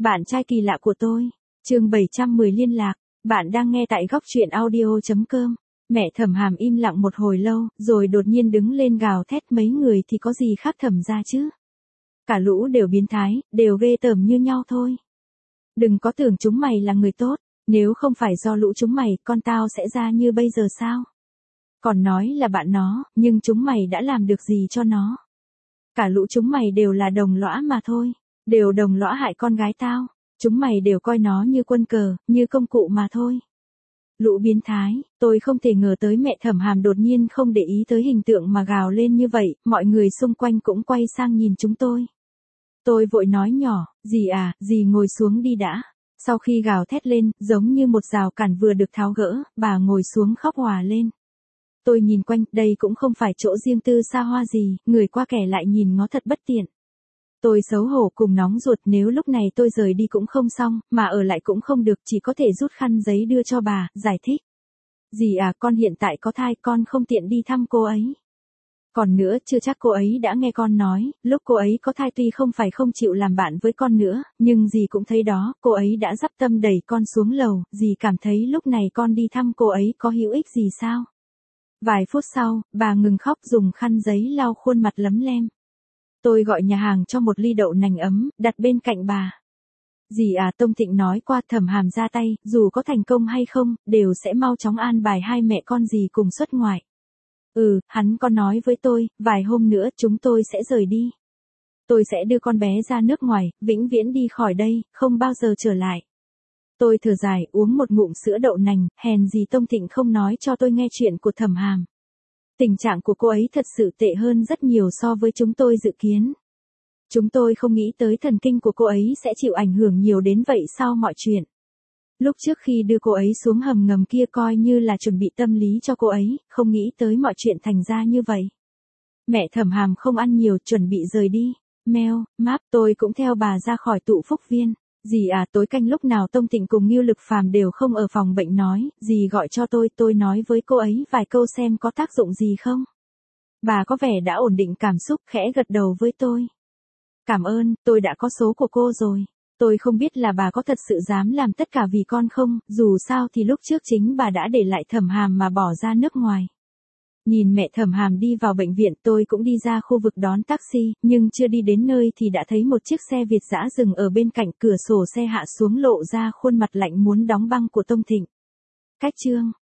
Bạn trai kỳ lạ của tôi. Chương 710 liên lạc. Bạn đang nghe tại góc truyện audio.com. Mẹ Thẩm Hàm im lặng một hồi lâu, rồi đột nhiên đứng lên gào thét, mấy người thì có gì khác Thẩm gia chứ? Cả lũ đều biến thái, đều ghê tởm như nhau thôi. Đừng có tưởng chúng mày là người tốt, nếu không phải do lũ chúng mày, con tao sẽ ra như bây giờ sao? Còn nói là bạn nó, nhưng chúng mày đã làm được gì cho nó? Cả lũ chúng mày đều là đồng lõa mà thôi, đều đồng lõa hại con gái tao, chúng mày đều coi nó như quân cờ, như công cụ mà thôi. Lũ biến thái, tôi không thể ngờ tới mẹ Thẩm Hàm đột nhiên không để ý tới hình tượng mà gào lên như vậy, mọi người xung quanh cũng quay sang nhìn chúng tôi. Tôi vội nói nhỏ, dì à, dì ngồi xuống đi đã. Sau khi gào thét lên, giống như một rào cản vừa được tháo gỡ, bà ngồi xuống khóc òa lên. Tôi nhìn quanh, đây cũng không phải chỗ riêng tư xa hoa gì, người qua kẻ lại nhìn ngó thật bất tiện. Tôi xấu hổ cùng nóng ruột, nếu lúc này tôi rời đi cũng không xong, mà ở lại cũng không được, chỉ có thể rút khăn giấy đưa cho bà, giải thích. Dì à, con hiện tại có thai, con không tiện đi thăm cô ấy. Còn nữa, chưa chắc cô ấy đã nghe con nói, lúc cô ấy có thai tuy không phải không chịu làm bạn với con nữa, nhưng dì cũng thấy đó, cô ấy đã dắp tâm đẩy con xuống lầu, dì cảm thấy lúc này con đi thăm cô ấy có hữu ích gì sao? Vài phút sau, bà ngừng khóc dùng khăn giấy lau khuôn mặt lấm lem. Tôi gọi nhà hàng cho một ly đậu nành ấm, đặt bên cạnh bà. Dì à, Tông Thịnh nói qua Thẩm Hàm ra tay, dù có thành công hay không, đều sẽ mau chóng an bài hai mẹ con dì cùng xuất ngoại. Hắn có nói với tôi, vài hôm nữa chúng tôi sẽ rời đi. Tôi sẽ đưa con bé ra nước ngoài, vĩnh viễn đi khỏi đây, không bao giờ trở lại. Tôi thở dài, uống một ngụm sữa đậu nành, hèn gì Tông Thịnh không nói cho tôi nghe chuyện của Thẩm Hàm. Tình trạng của cô ấy thật sự tệ hơn rất nhiều so với chúng tôi dự kiến. Chúng tôi không nghĩ tới thần kinh của cô ấy sẽ chịu ảnh hưởng nhiều đến vậy sau mọi chuyện. Lúc trước khi đưa cô ấy xuống hầm ngầm kia coi như là chuẩn bị tâm lý cho cô ấy, không nghĩ tới mọi chuyện thành ra như vậy. Mẹ Thẩm Hàm không ăn nhiều, chuẩn bị rời đi. Meo, máp, tôi cũng theo bà ra khỏi tụ phúc viên. Dì à, tối canh lúc nào Tông Thịnh cùng Ngưu Lực Phàm đều không ở phòng bệnh nói, dì gọi cho tôi nói với cô ấy vài câu xem có tác dụng gì không. Bà có vẻ đã ổn định cảm xúc, khẽ gật đầu với tôi. Cảm ơn, tôi đã có số của cô rồi. Tôi không biết là bà có thật sự dám làm tất cả vì con không, dù sao thì lúc trước chính bà đã để lại Thẩm Hàm mà bỏ ra nước ngoài. Nhìn mẹ Thẩm Hàm đi vào bệnh viện, tôi cũng đi ra khu vực đón taxi, nhưng chưa đi đến nơi thì đã thấy một chiếc xe Việt dã dừng ở bên cạnh, cửa sổ xe hạ xuống lộ ra khuôn mặt lạnh muốn đóng băng của Tông Thịnh. Cách chương